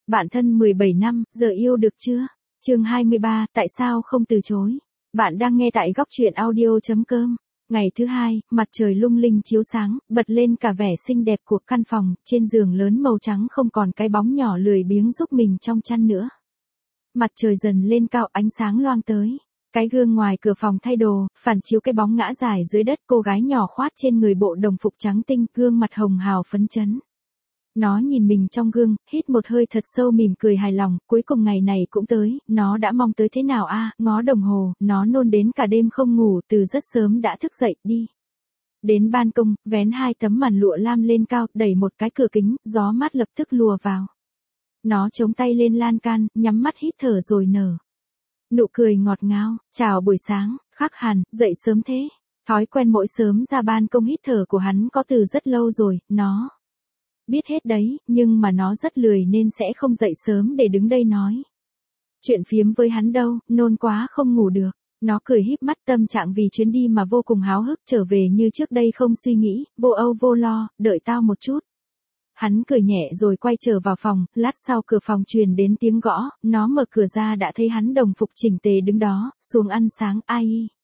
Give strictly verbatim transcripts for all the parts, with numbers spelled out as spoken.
Bạn thân mười bảy năm, giờ yêu được chưa? Chương hai mươi ba, tại sao không từ chối? Bạn đang nghe tại góc truyện audio chấm com. Ngày thứ hai, mặt trời lung linh chiếu sáng, bật lên cả vẻ xinh đẹp của căn phòng, trên giường lớn màu trắng không còn cái bóng nhỏ lười biếng giúp mình trong chăn nữa. Mặt trời dần lên cao, ánh sáng loang tới. Cái gương ngoài cửa phòng thay đồ, phản chiếu cái bóng ngã dài dưới đất, cô gái nhỏ khoát trên người bộ đồng phục trắng tinh, gương mặt hồng hào phấn chấn. Nó nhìn mình trong gương, hít một hơi thật sâu mỉm cười hài lòng, cuối cùng ngày này cũng tới, nó đã mong tới thế nào a, à, ngó đồng hồ, nó nôn đến cả đêm không ngủ, từ rất sớm đã thức dậy, đi. Đến ban công, vén hai tấm màn lụa lam lên cao, đẩy một cái cửa kính, gió mát lập tức lùa vào. Nó chống tay lên lan can, nhắm mắt hít thở rồi nở. Nụ cười ngọt ngào, chào buổi sáng, Khắc Hàn, dậy sớm thế. Thói quen mỗi sớm ra ban công hít thở của hắn có từ rất lâu rồi, nó biết hết đấy, nhưng mà nó rất lười nên sẽ không dậy sớm để đứng đây nói chuyện phiếm với hắn đâu, nôn quá không ngủ được. Nó cười híp mắt, tâm trạng vì chuyến đi mà vô cùng háo hức, trở về như trước đây không suy nghĩ, vô âu vô lo, đợi tao một chút. Hắn cười nhẹ rồi quay trở vào phòng, lát sau cửa phòng truyền đến tiếng gõ, nó mở cửa ra đã thấy hắn đồng phục chỉnh tề đứng đó, xuống ăn sáng, ai.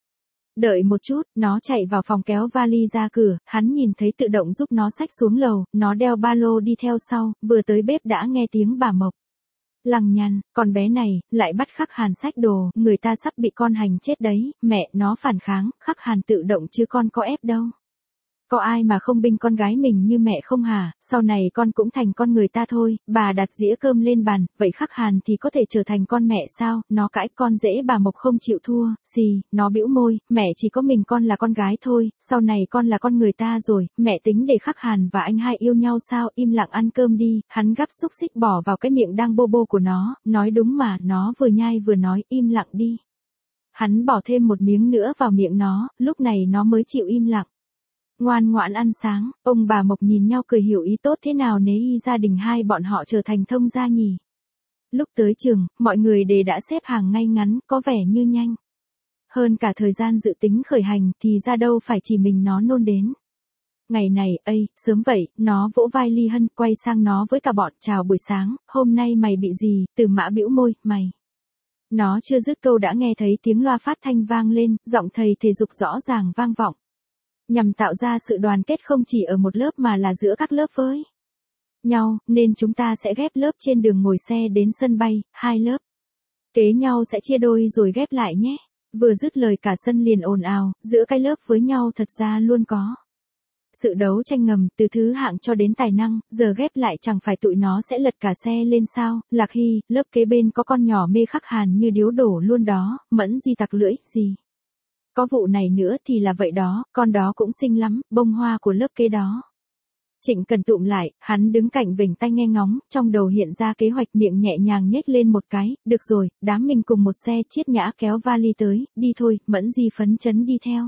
Đợi một chút, nó chạy vào phòng kéo vali ra cửa, hắn nhìn thấy tự động giúp nó xách xuống lầu, nó đeo ba lô đi theo sau, vừa tới bếp đã nghe tiếng bà Mộc lằng nhằng, con bé này, lại bắt Khắc Hàn xách đồ, người ta sắp bị con hành chết đấy, mẹ, nó phản kháng, Khắc Hàn tự động chứ con có ép đâu. Có ai mà không binh con gái mình như mẹ không hả, sau này con cũng thành con người ta thôi, bà đặt dĩa cơm lên bàn, vậy Khắc Hàn thì có thể trở thành con mẹ sao, nó cãi con dễ bà Mộc không chịu thua, xì, nó bĩu môi, mẹ chỉ có mình con là con gái thôi, sau này con là con người ta rồi, mẹ tính để Khắc Hàn và anh hai yêu nhau sao, im lặng ăn cơm đi, hắn gắp xúc xích bỏ vào cái miệng đang bô bô của nó, nói đúng mà, nó vừa nhai vừa nói, im lặng đi. Hắn bỏ thêm một miếng nữa vào miệng nó, lúc này nó mới chịu im lặng. Ngoan ngoãn ăn sáng, ông bà Mộc nhìn nhau cười hiểu ý tốt thế nào nếu y gia đình hai bọn họ trở thành thông gia nhỉ. Lúc tới trường, mọi người đều đã xếp hàng ngay ngắn, có vẻ như nhanh hơn cả thời gian dự tính khởi hành, thì ra đâu phải chỉ mình nó nôn đến. Ngày này, ây, sớm vậy, nó vỗ vai Ly Hân, quay sang nó với cả bọn, chào buổi sáng, hôm nay mày bị gì, Từ Mã bĩu môi, mày. Nó chưa dứt câu đã nghe thấy tiếng loa phát thanh vang lên, giọng thầy thể dục rõ ràng vang vọng. Nhằm tạo ra sự đoàn kết không chỉ ở một lớp mà là giữa các lớp với nhau, nên chúng ta sẽ ghép lớp trên đường ngồi xe đến sân bay, hai lớp kế nhau sẽ chia đôi rồi ghép lại nhé. Vừa dứt lời cả sân liền ồn ào, giữa cái lớp với nhau thật ra luôn có sự đấu tranh ngầm, từ thứ hạng cho đến tài năng, giờ ghép lại chẳng phải tụi nó sẽ lật cả xe lên sao. Lạc Hy, lớp kế bên có con nhỏ mê Khắc Hàn như điếu đổ luôn đó, Mẫn Di tặc lưỡi, gì. Có vụ này nữa thì là vậy đó, con đó cũng xinh lắm, bông hoa của lớp kế đó. Trịnh Cần tụm lại, hắn đứng cạnh vểnh tai nghe ngóng, trong đầu hiện ra kế hoạch, miệng nhẹ nhàng nhếch lên một cái, được rồi, đám mình cùng một xe, Chiết Nhã kéo vali tới, đi thôi, Mẫn Di phấn chấn đi theo.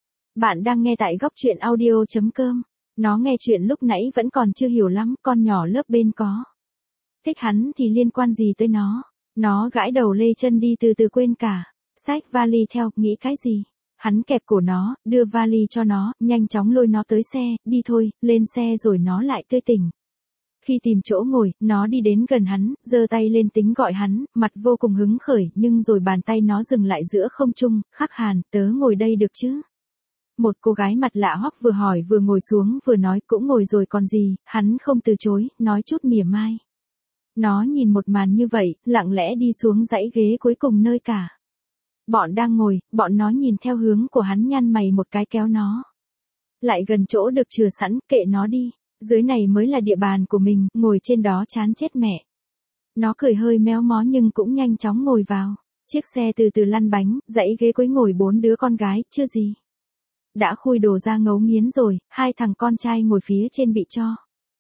Bạn đang nghe tại góc truyện audio chấm com, nó nghe chuyện lúc nãy vẫn còn chưa hiểu lắm, con nhỏ lớp bên có thích hắn thì liên quan gì tới nó, nó gãi đầu lê chân đi từ từ quên cả. Xách vali theo, nghĩ cái gì? Hắn kẹp cổ nó, đưa vali cho nó, nhanh chóng lôi nó tới xe, đi thôi, lên xe rồi nó lại tươi tỉnh. Khi tìm chỗ ngồi, nó đi đến gần hắn, giơ tay lên tính gọi hắn, mặt vô cùng hứng khởi, nhưng rồi bàn tay nó dừng lại giữa không trung, Khắc Hàn, tớ ngồi đây được chứ? Một cô gái mặt lạ hoắc vừa hỏi vừa ngồi xuống vừa nói, cũng ngồi rồi còn gì, hắn không từ chối, nói chút mỉa mai. Nó nhìn một màn như vậy, lặng lẽ đi xuống dãy ghế cuối cùng nơi cả bọn đang ngồi, bọn nó nhìn theo hướng của hắn, nhăn mày một cái kéo nó lại gần chỗ được chừa sẵn, kệ nó đi, dưới này mới là địa bàn của mình, ngồi trên đó chán chết mẹ. Nó cười hơi méo mó nhưng cũng nhanh chóng ngồi vào. Chiếc xe từ từ lăn bánh, dãy ghế cuối ngồi bốn đứa con gái, chưa gì đã khui đồ ra ngấu nghiến rồi, hai thằng con trai ngồi phía trên bị cho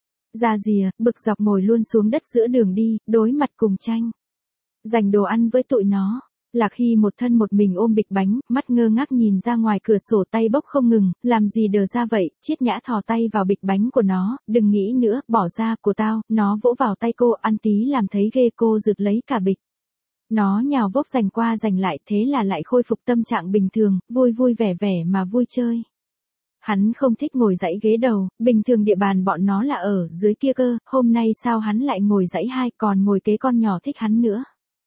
ra rìa, bực dọc ngồi luôn xuống đất giữa đường đi, đối mặt cùng tranh giành đồ ăn với tụi nó. Lạc Hy một thân một mình ôm bịch bánh, mắt ngơ ngác nhìn ra ngoài cửa sổ, tay bốc không ngừng, làm gì đờ ra vậy. Chiết Nhã thò tay vào bịch bánh của nó, đừng nghĩ nữa, bỏ ra, của tao. Nó vỗ vào tay cô, ăn tí làm thấy ghê, cô rượt lấy cả bịch. Nó nhào vốc giành qua giành lại, thế là lại khôi phục tâm trạng bình thường, vui vui vẻ vẻ mà vui chơi. Hắn không thích ngồi dãy ghế đầu, bình thường địa bàn bọn nó là ở dưới kia cơ, hôm nay sao hắn lại ngồi dãy hai còn ngồi kế con nhỏ thích hắn nữa.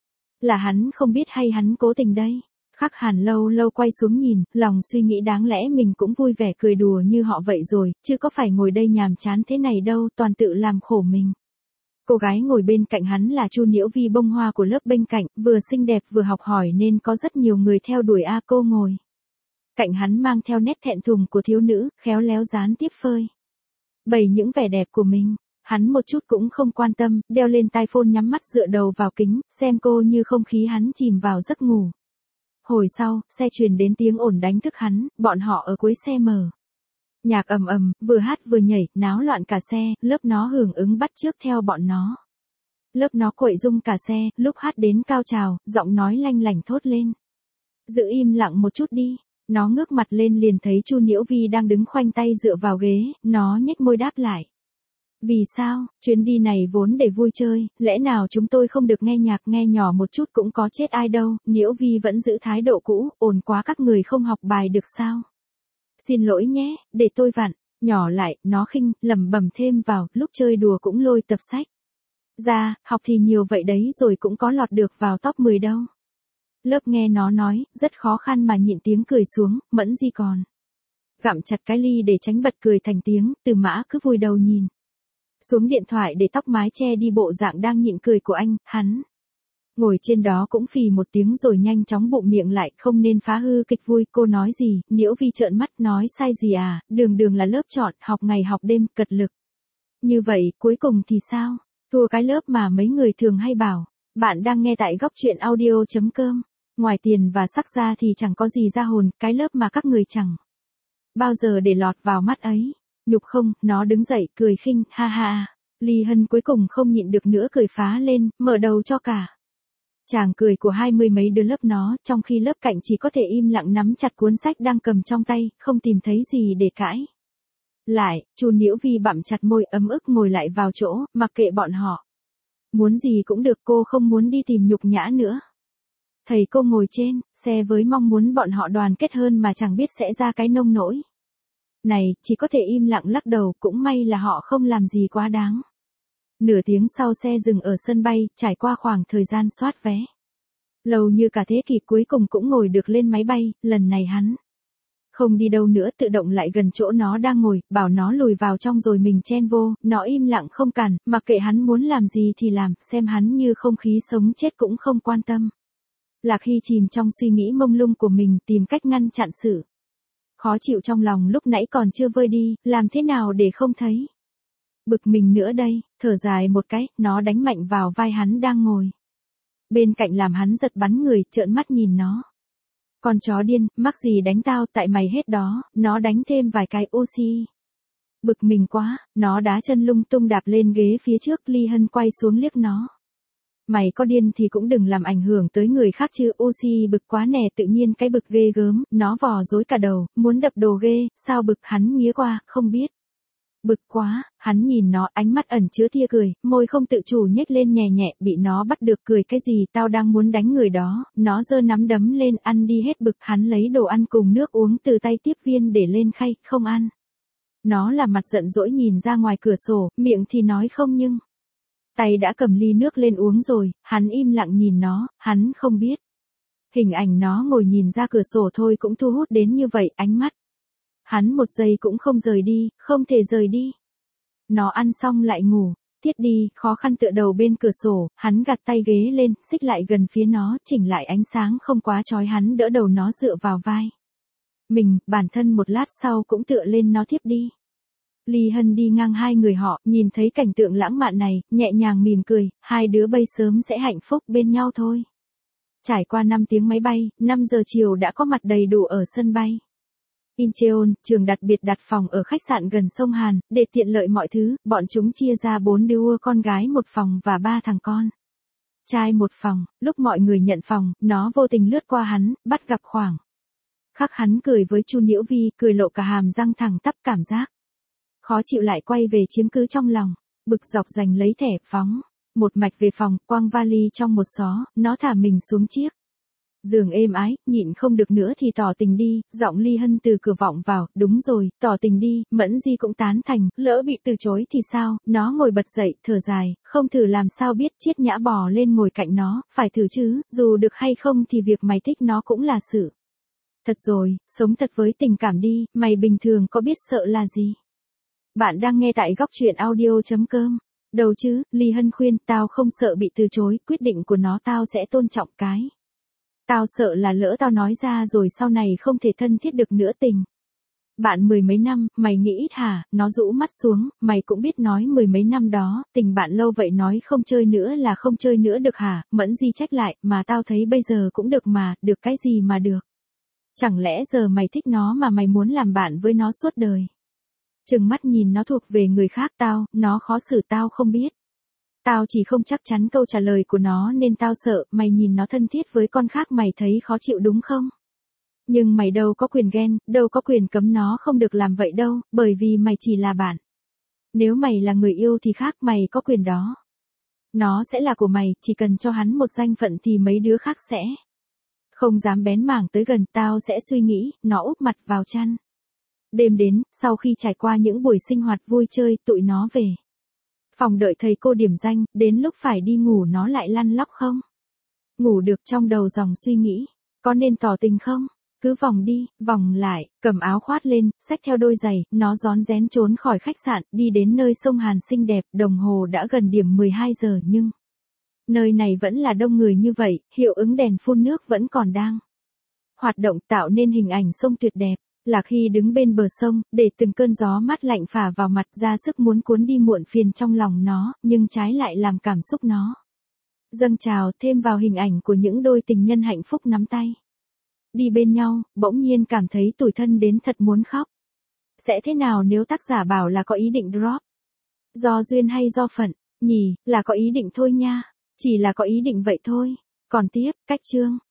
Là hắn không biết hay hắn cố tình đây. Khắc Hàn lâu lâu quay xuống nhìn, lòng suy nghĩ đáng lẽ mình cũng vui vẻ cười đùa như họ vậy rồi, chứ có phải ngồi đây nhàm chán thế này đâu, toàn tự làm khổ mình. Cô gái ngồi bên cạnh hắn là Chu Nhiễu Vi bông hoa của lớp bên cạnh, vừa xinh đẹp vừa học hỏi nên có rất nhiều người theo đuổi a cô ngồi. Cạnh hắn mang theo nét thẹn thùng của thiếu nữ, khéo léo gián tiếp phơi bày những vẻ đẹp của mình. Hắn một chút cũng không quan tâm, đeo lên tai phone nhắm mắt dựa đầu vào kính, xem cô như không khí hắn chìm vào giấc ngủ. Hồi sau, xe truyền đến tiếng ồn đánh thức hắn, bọn họ ở cuối xe mở nhạc ầm ầm, vừa hát vừa nhảy, náo loạn cả xe, lớp nó hưởng ứng bắt chước theo bọn nó. Lớp nó quậy rung cả xe, lúc hát đến cao trào, giọng nói lanh lảnh thốt lên. Giữ im lặng một chút đi. Nó ngước mặt lên liền thấy Chu Nhiễu Vi đang đứng khoanh tay dựa vào ghế, nó nhếch môi đáp lại. Vì sao, chuyến đi này vốn để vui chơi, lẽ nào chúng tôi không được nghe nhạc nghe nhỏ một chút cũng có chết ai đâu, Nhiễu Vi vẫn giữ thái độ cũ, ồn quá các người không học bài được sao. Xin lỗi nhé, để tôi vặn, nhỏ lại, nó khinh, lẩm bẩm thêm vào, lúc chơi đùa cũng lôi tập sách ra, học thì nhiều vậy đấy rồi cũng có lọt được vào top mười đâu. Lớp nghe nó nói, rất khó khăn mà nhịn tiếng cười xuống, Mẫn Di còn gặm chặt cái ly để tránh bật cười thành tiếng, Từ Mã cứ vùi đầu nhìn xuống điện thoại để tóc mái che đi bộ dạng đang nhịn cười của anh, hắn ngồi trên đó cũng phì một tiếng rồi nhanh chóng bụng miệng lại, không nên phá hư kịch vui. Cô nói gì, Nhiễu Vi trợn mắt nói sai gì à, đường đường là lớp chọn, học ngày học đêm, cật lực. Như vậy, cuối cùng thì sao? Thua cái lớp mà mấy người thường hay bảo. Bạn đang nghe tại góc truyện audio chấm com. Ngoài tiền và sắc ra thì chẳng có gì ra hồn, cái lớp mà các người chẳng bao giờ để lọt vào mắt ấy. Nhục không, nó đứng dậy, cười khinh, ha ha. Ly Hân cuối cùng không nhịn được nữa cười phá lên, mở đầu cho cả chàng cười của hai mươi mấy đứa lớp nó, trong khi lớp cạnh chỉ có thể im lặng nắm chặt cuốn sách đang cầm trong tay, không tìm thấy gì để cãi lại. Chu Nhiễu Vi bặm chặt môi ấm ức ngồi lại vào chỗ, mặc kệ bọn họ muốn gì cũng được, cô không muốn đi tìm nhục nhã nữa. Thầy cô ngồi trên xe với mong muốn bọn họ đoàn kết hơn mà chẳng biết sẽ ra cái nông nỗi này, chỉ có thể im lặng lắc đầu, cũng may là họ không làm gì quá đáng. Nửa tiếng sau xe dừng ở sân bay, trải qua khoảng thời gian soát vé lâu như cả thế kỷ, cuối cùng cũng ngồi được lên máy bay. Lần này hắn không đi đâu nữa, tự động lại gần chỗ nó đang ngồi, bảo nó lùi vào trong rồi mình chen vô. Nó im lặng không cản, mặc kệ hắn muốn làm gì thì làm, xem hắn như không khí sống chết cũng không quan tâm. Lạc Hy chìm trong suy nghĩ mông lung của mình, tìm cách ngăn chặn sự khó chịu trong lòng lúc nãy còn chưa vơi đi, làm thế nào để không thấy bực mình nữa đây. Thở dài một cái, nó đánh mạnh vào vai hắn đang ngồi bên cạnh làm hắn giật bắn người, trợn mắt nhìn nó. Con chó điên, mắc gì đánh tao, tại mày hết đó. Nó đánh thêm vài cái oxy. Bực mình quá, nó đá chân lung tung đạp lên ghế phía trước. Ly Hân quay xuống liếc nó. Mày có điên thì cũng đừng làm ảnh hưởng tới người khác chứ. Oxy bực quá nè, tự nhiên cái bực ghê gớm, nó vò rối cả đầu, muốn đập đồ ghê. Sao bực, hắn nghía qua, không biết. Bực quá, hắn nhìn nó, ánh mắt ẩn chứa tia cười, môi không tự chủ nhếch lên nhẹ nhẹ, bị nó bắt được. Cười cái gì, tao đang muốn đánh người đó. Nó giơ nắm đấm lên, ăn đi hết bực. Hắn lấy đồ ăn cùng nước uống từ tay tiếp viên để lên khay, không ăn. Nó là mặt giận dỗi nhìn ra ngoài cửa sổ, miệng thì nói không nhưng tay đã cầm ly nước lên uống rồi. Hắn im lặng nhìn nó, hắn không biết hình ảnh nó ngồi nhìn ra cửa sổ thôi cũng thu hút đến như vậy. Ánh mắt hắn một giây cũng không rời đi, không thể rời đi. Nó ăn xong lại ngủ, tiết đi, khó khăn tựa đầu bên cửa sổ, hắn gạt tay ghế lên, xích lại gần phía nó, chỉnh lại ánh sáng không quá chói, hắn đỡ đầu nó dựa vào vai mình, bản thân một lát sau cũng tựa lên nó thiếp đi. Ly Hân đi ngang hai người họ, nhìn thấy cảnh tượng lãng mạn này, nhẹ nhàng mỉm cười, hai đứa bây sớm sẽ hạnh phúc bên nhau thôi. Trải qua năm tiếng máy bay, năm giờ chiều đã có mặt đầy đủ ở sân bay Incheon, trường đặc biệt đặt phòng ở khách sạn gần sông Hàn, để tiện lợi mọi thứ, bọn chúng chia ra bốn đứa con gái một phòng và ba thằng con trai một phòng. Lúc mọi người nhận phòng, nó vô tình lướt qua hắn, bắt gặp khoảng khắc hắn cười với Chu Nhiễu Vi, cười lộ cả hàm răng thẳng tắp, cảm giác khó chịu lại quay về chiếm cứ trong lòng. Bực dọc giành lấy thẻ phóng một mạch về phòng, quăng vali trong một xó, nó thả mình xuống chiếc Giường êm ái, nhịn không được nữa thì tỏ tình đi, giọng Ly Hân từ cửa vọng vào, đúng rồi, tỏ tình đi, Mẫn Di cũng tán thành, lỡ bị từ chối thì sao, nó ngồi bật dậy, thở dài, không thử làm sao biết, Triết Nhã bò lên ngồi cạnh nó, phải thử chứ, dù được hay không thì việc mày thích nó cũng là sự. Thật rồi, sống thật với tình cảm đi, mày bình thường có biết sợ là gì? Bạn đang nghe tại góc truyện audio chấm com. Đâu chứ, Ly Hân khuyên, tao không sợ bị từ chối, quyết định của nó tao sẽ tôn trọng cái. Tao sợ là lỡ tao nói ra rồi sau này không thể thân thiết được nữa tình. Bạn mười mấy năm, mày nghĩ ít hả, nó rũ mắt xuống, mày cũng biết nói mười mấy năm đó, tình bạn lâu vậy nói không chơi nữa là không chơi nữa được hả, Mẫn Di trách lại, mà tao thấy bây giờ cũng được mà, được cái gì mà được. Chẳng lẽ giờ mày thích nó mà mày muốn làm bạn với nó suốt đời. Trừng mắt nhìn nó thuộc về người khác tao, nó khó xử tao không biết. Tao chỉ không chắc chắn câu trả lời của nó nên tao sợ, mày nhìn nó thân thiết với con khác mày thấy khó chịu đúng không? Nhưng mày đâu có quyền ghen, đâu có quyền cấm nó không được làm vậy đâu, bởi vì mày chỉ là bạn. Nếu mày là người yêu thì khác, mày có quyền đó. Nó sẽ là của mày, chỉ cần cho hắn một danh phận thì mấy đứa khác sẽ không dám bén mảng tới gần, tao sẽ suy nghĩ, nó úp mặt vào chăn. Đêm đến, sau khi trải qua những buổi sinh hoạt vui chơi, tụi nó về phòng đợi thầy cô điểm danh, đến lúc phải đi ngủ nó lại lăn lóc không ngủ được, trong đầu dòng suy nghĩ, có nên tỏ tình không? Cứ vòng đi, vòng lại, cầm áo khoác lên, xách theo đôi giày, nó rón rén trốn khỏi khách sạn, đi đến nơi sông Hàn xinh đẹp, đồng hồ đã gần điểm mười hai giờ nhưng nơi này vẫn là đông người như vậy, hiệu ứng đèn phun nước vẫn còn đang hoạt động, tạo nên hình ảnh sông tuyệt đẹp. Là khi đứng bên bờ sông, để từng cơn gió mát lạnh phả vào mặt, ra sức muốn cuốn đi muộn phiền trong lòng nó, nhưng trái lại làm cảm xúc nó dâng trào, thêm vào hình ảnh của những đôi tình nhân hạnh phúc nắm tay đi bên nhau, bỗng nhiên cảm thấy tủi thân đến thật muốn khóc. Sẽ thế nào nếu tác giả bảo là có ý định drop? Do duyên hay do phận? Nhỉ, là có ý định thôi nha. Chỉ là có ý định vậy thôi. Còn tiếp, cách chương.